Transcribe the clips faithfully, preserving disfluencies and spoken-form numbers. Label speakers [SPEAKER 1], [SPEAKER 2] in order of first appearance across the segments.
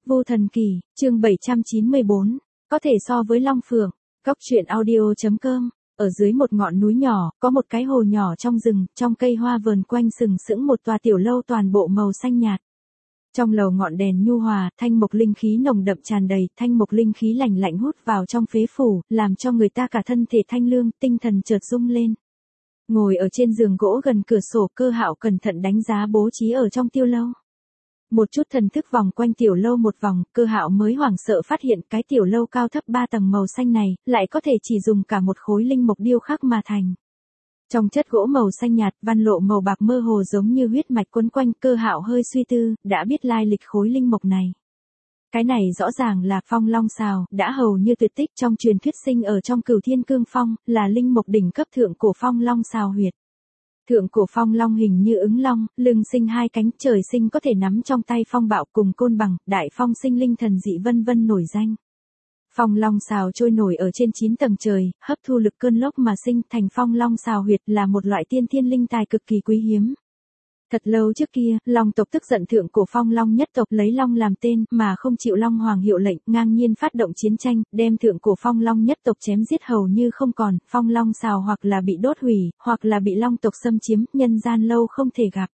[SPEAKER 1] Vô Thần Kỳ, chương bảy trăm chín mươi bốn, có thể so với Long Phượng. Góc truyện audio chấm com. Ở dưới một ngọn núi nhỏ, có một cái hồ nhỏ trong rừng, trong cây hoa vờn quanh sừng sững một tòa tiểu lâu toàn bộ màu xanh nhạt. Trong lầu ngọn đèn nhu hòa, thanh mộc linh khí nồng đậm tràn đầy, thanh mộc linh khí lạnh lạnh hút vào trong phế phủ, làm cho người ta cả thân thể thanh lương, tinh thần chợt rung lên. Ngồi ở trên giường gỗ gần cửa sổ, Cơ Hạo cẩn thận đánh giá bố trí ở trong tiêu lâu. Một chút thần thức vòng quanh tiểu lâu một vòng, Cơ Hạo mới hoảng sợ phát hiện cái tiểu lâu cao thấp ba tầng màu xanh này, lại có thể chỉ dùng cả một khối linh mộc điêu khắc mà thành. Trong chất gỗ màu xanh nhạt, văn lộ màu bạc mơ hồ giống như huyết mạch quấn quanh, Cơ Hạo hơi suy tư, đã biết lai lịch khối linh mộc này. Cái này rõ ràng là Phong Long Sào, đã hầu như tuyệt tích trong truyền thuyết sinh ở trong Cửu Thiên Cương Phong, là linh mộc đỉnh cấp thượng cổ Phong Long Sào huyệt. Thượng cổ Phong Long hình như ứng long, lưng sinh hai cánh, trời sinh có thể nắm trong tay phong bạo cùng côn bằng, đại phong sinh linh thần dị vân vân nổi danh. Phong Long Sào trôi nổi ở trên chín tầng trời, hấp thu lực cơn lốc mà sinh thành Phong Long Sào huyệt là một loại tiên thiên linh tài cực kỳ quý hiếm. Thật lâu trước kia, Long tộc tức giận thượng cổ Phong Long nhất tộc lấy Long làm tên mà không chịu Long Hoàng hiệu lệnh, ngang nhiên phát động chiến tranh, đem thượng cổ Phong Long nhất tộc chém giết hầu như không còn, Phong Long Sào hoặc là bị đốt hủy, hoặc là bị Long tộc xâm chiếm, nhân gian lâu không thể gặp.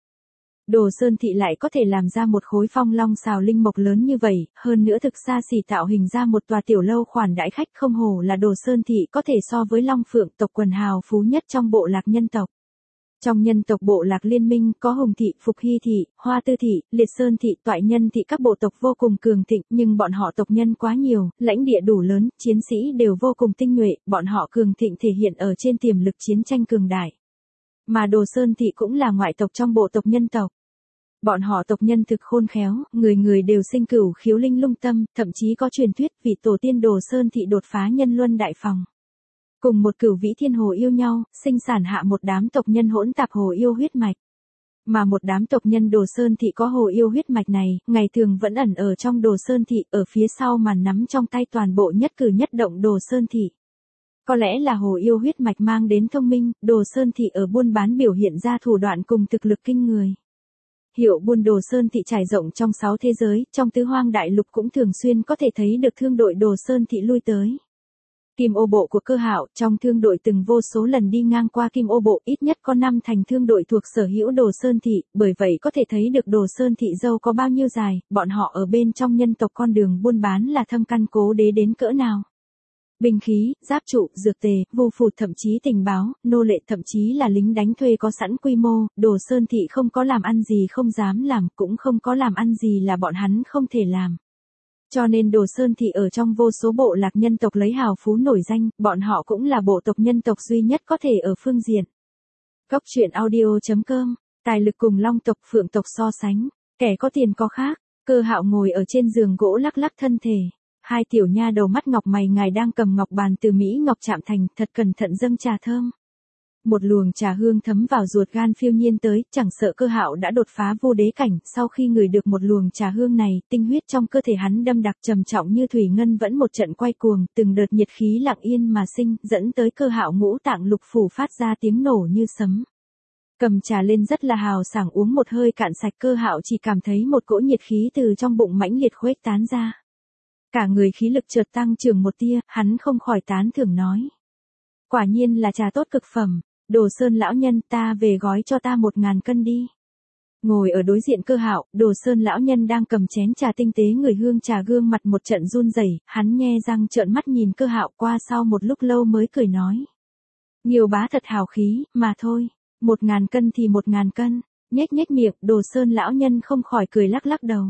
[SPEAKER 1] Đồ Sơn Thị lại có thể làm ra một khối Phong Long Sào linh mộc lớn như vậy, hơn nữa thực xa xỉ tạo hình ra một tòa tiểu lâu khoản đãi khách, không hổ là Đồ Sơn Thị có thể so với Long Phượng tộc quần hào phú nhất trong bộ lạc nhân tộc. Trong nhân tộc bộ lạc liên minh có Hùng Thị, Phục Hy Thị, Hoa Tư Thị, Liệt Sơn Thị, Toại Nhân Thị, các bộ tộc vô cùng cường thịnh, nhưng bọn họ tộc nhân quá nhiều, lãnh địa đủ lớn, chiến sĩ đều vô cùng tinh nhuệ, bọn họ cường thịnh thể hiện ở trên tiềm lực chiến tranh cường đại. Mà Đồ Sơn Thị cũng là ngoại tộc trong bộ tộc nhân tộc. Bọn họ tộc nhân thực khôn khéo, người người đều sinh cửu khiếu linh lung tâm, thậm chí có truyền thuyết vị tổ tiên Đồ Sơn Thị đột phá nhân luân đại phòng. Cùng một cửu vĩ thiên hồ yêu nhau, sinh sản hạ một đám tộc nhân hỗn tạp hồ yêu huyết mạch. Mà một đám tộc nhân Đồ Sơn Thị có hồ yêu huyết mạch này, ngày thường vẫn ẩn ở trong Đồ Sơn Thị, ở phía sau màn nắm trong tay toàn bộ nhất cử nhất động Đồ Sơn Thị. Có lẽ là hồ yêu huyết mạch mang đến thông minh, Đồ Sơn Thị ở buôn bán biểu hiện ra thủ đoạn cùng thực lực kinh người. Hiệu buôn Đồ Sơn Thị trải rộng trong sáu thế giới, trong tứ hoang đại lục cũng thường xuyên có thể thấy được thương đội Đồ Sơn Thị lui tới. Kim ô bộ của Cơ Hạo, trong thương đội từng vô số lần đi ngang qua Kim ô bộ, ít nhất có năm thành thương đội thuộc sở hữu Đồ Sơn Thị, bởi vậy có thể thấy được Đồ Sơn Thị dâu có bao nhiêu dài, bọn họ ở bên trong nhân tộc con đường buôn bán là thâm căn cố đế đến cỡ nào. Binh khí, giáp trụ, dược tề, vô phụt, thậm chí tình báo, nô lệ, thậm chí là lính đánh thuê có sẵn quy mô, Đồ Sơn Thị không có làm ăn gì không dám làm, cũng không có làm ăn gì là bọn hắn không thể làm. Cho nên Đồ Sơn Thị ở trong vô số bộ lạc nhân tộc lấy hào phú nổi danh, bọn họ cũng là bộ tộc nhân tộc duy nhất có thể ở phương diện. Góc truyện audio chấm com, tài lực cùng Long tộc, Phượng tộc so sánh, kẻ có tiền có khác. Cơ Hạo ngồi ở trên giường gỗ lắc lắc thân thể. Hai tiểu nha đầu mắt ngọc mày ngài đang cầm ngọc bàn từ Mỹ ngọc chạm thành, thật cẩn thận dâng trà thơm. Một luồng trà hương thấm vào ruột gan phiêu nhiên tới, chẳng sợ Cơ Hạo đã đột phá vô đế cảnh, sau khi ngửi được một luồng trà hương này, tinh huyết trong cơ thể hắn đâm đặc trầm trọng như thủy ngân vẫn một trận quay cuồng, từng đợt nhiệt khí lặng yên mà sinh, dẫn tới Cơ Hạo ngũ tạng lục phủ phát ra tiếng nổ như sấm. Cầm trà lên rất là hào sảng, uống một hơi cạn sạch, Cơ Hạo chỉ cảm thấy một cỗ nhiệt khí từ trong bụng mãnh liệt khuếch tán ra. Cả người khí lực chợt tăng trưởng một tia, hắn không khỏi tán thưởng nói: quả nhiên là trà tốt cực phẩm. Đồ Sơn lão nhân, ta về gói cho ta một ngàn cân đi. Ngồi ở đối diện Cơ Hạo, Đồ Sơn lão nhân đang cầm chén trà tinh tế ngửi hương trà, gương mặt một trận run rẩy, hắn nhe răng trợn mắt nhìn Cơ Hạo, qua sau một lúc lâu mới cười nói: Nghiêu bá thật hào khí, mà thôi, một ngàn cân thì một ngàn cân. Nhếch nhếch miệng, Đồ Sơn lão nhân không khỏi cười lắc lắc đầu.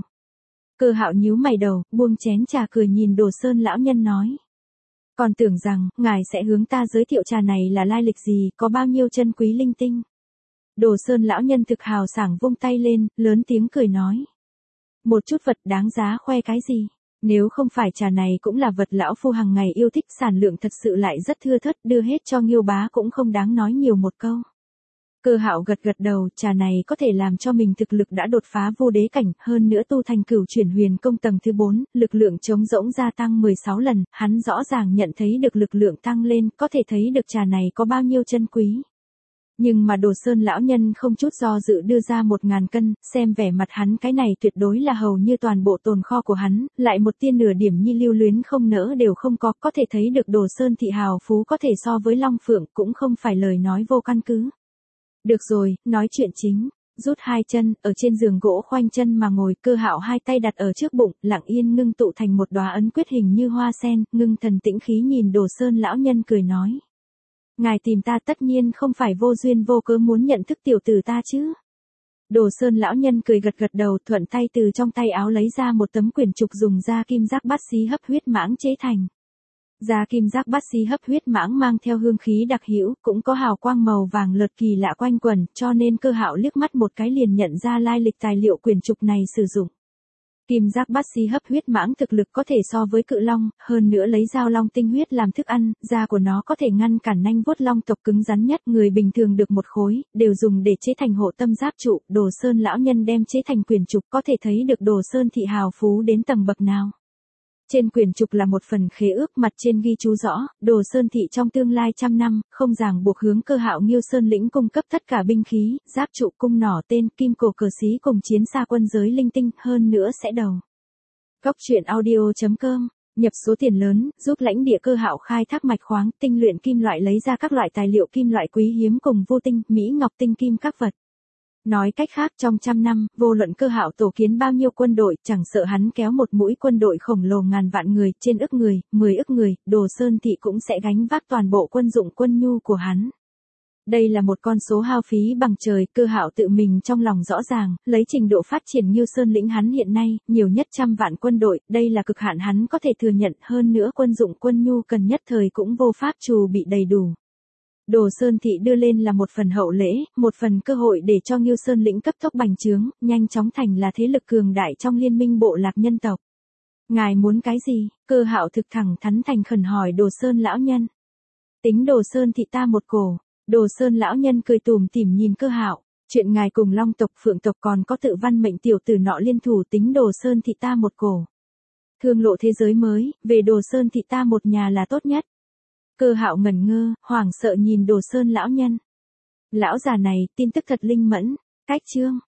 [SPEAKER 1] Cơ Hạo nhíu mày đầu, buông chén trà cười nhìn Đồ Sơn lão nhân nói: còn tưởng rằng, ngài sẽ hướng ta giới thiệu trà này là lai lịch gì, có bao nhiêu chân quý linh tinh. Đồ Sơn lão nhân thực hào sảng vung tay lên, lớn tiếng cười nói: một chút vật đáng giá khoe cái gì, nếu không phải trà này cũng là vật lão phu hàng ngày yêu thích, sản lượng thật sự lại rất thưa thớt, đưa hết cho Nghiêu bá cũng không đáng nói nhiều một câu. Cơ Hạo gật gật đầu, trà này có thể làm cho mình thực lực đã đột phá vô đế cảnh, hơn nữa tu thành cửu chuyển huyền công tầng thứ bốn, lực lượng trống rỗng gia tăng mười sáu lần, hắn rõ ràng nhận thấy được lực lượng tăng lên, có thể thấy được trà này có bao nhiêu chân quý. Nhưng mà Đồ Sơn lão nhân không chút do dự đưa ra một ngàn cân, xem vẻ mặt hắn cái này tuyệt đối là hầu như toàn bộ tồn kho của hắn, lại một tia nửa điểm nhi lưu luyến không nỡ đều không có, có thể thấy được Đồ Sơn thị hào phú có thể so với Long Phượng cũng không phải lời nói vô căn cứ. Được rồi, nói chuyện chính. Rút hai chân, ở trên giường gỗ khoanh chân mà ngồi, Cơ Hạo hai tay đặt ở trước bụng, lặng yên ngưng tụ thành một đóa ấn quyết hình như hoa sen, ngưng thần tĩnh khí nhìn Đồ Sơn lão nhân cười nói. Ngài tìm ta tất nhiên không phải vô duyên vô cớ muốn nhận thức tiểu tử ta chứ. Đồ Sơn lão nhân cười gật gật đầu, thuận tay từ trong tay áo lấy ra một tấm quyển trục dùng da kim giác bát xí hấp huyết mãng chế thành. Da kim giác bát xí hấp huyết mãng mang theo hương khí đặc hữu, cũng có hào quang màu vàng lợt kỳ lạ quanh quẩn, cho nên Cơ Hạo liếc mắt một cái liền nhận ra lai lịch tài liệu quyển trục này sử dụng. Kim giác bát xí hấp huyết mãng thực lực có thể so với cự long, hơn nữa lấy dao long tinh huyết làm thức ăn, da của nó có thể ngăn cản nanh vuốt long tộc cứng rắn nhất, người bình thường được một khối, đều dùng để chế thành hộ tâm giáp trụ, Đồ Sơn lão nhân đem chế thành quyển trục, có thể thấy được Đồ Sơn thị hào phú đến tầng bậc nào. Trên quyển trục là một phần khế ước, mặt trên ghi chú rõ, Đồ Sơn thị trong tương lai trăm năm, không ràng buộc hướng Cơ Hạo Nghiêu Sơn lĩnh cung cấp tất cả binh khí, giáp trụ, cung nỏ, tên, kim cổ cờ xí cùng chiến xa quân giới linh tinh, hơn nữa sẽ đầu. Góc truyện audio chấm com, nhập số tiền lớn, giúp lãnh địa Cơ Hạo khai thác mạch khoáng, tinh luyện kim loại, lấy ra các loại tài liệu kim loại quý hiếm cùng vô tinh, mỹ ngọc, tinh kim các vật. Nói cách khác, trong trăm năm, vô luận Cơ Hạo tổ kiến bao nhiêu quân đội, chẳng sợ hắn kéo một mũi quân đội khổng lồ ngàn vạn người, trên ức người, mười ức người, Đồ Sơn thị cũng sẽ gánh vác toàn bộ quân dụng quân nhu của hắn. Đây là một con số hao phí bằng trời, Cơ Hạo tự mình trong lòng rõ ràng, lấy trình độ phát triển Nghiêu Sơn lĩnh hắn hiện nay, nhiều nhất trăm vạn quân đội, đây là cực hạn hắn có thể thừa nhận, hơn nữa quân dụng quân nhu cần nhất thời cũng vô pháp trù bị đầy đủ. Đồ Sơn thị đưa lên là một phần hậu lễ, một phần cơ hội để cho Nghiêu Sơn lĩnh cấp tốc bành trướng, nhanh chóng thành là thế lực cường đại trong liên minh bộ lạc nhân tộc. Ngài muốn cái gì? Cơ Hạo thực thẳng thắn thành khẩn hỏi Đồ Sơn lão nhân. Tính Đồ Sơn thị ta một cổ. Đồ Sơn lão nhân cười tủm tỉm nhìn Cơ Hạo, chuyện ngài cùng Long tộc Phượng tộc còn có tự văn mệnh tiểu tử nọ liên thủ, tính Đồ Sơn thị ta một cổ. Thương lộ thế giới mới, về Đồ Sơn thị ta một nhà là tốt nhất. Cơ Hạo ngẩn ngơ, hoảng sợ nhìn Đồ Sơn lão nhân. Lão già này, tin tức thật linh mẫn, cách chương.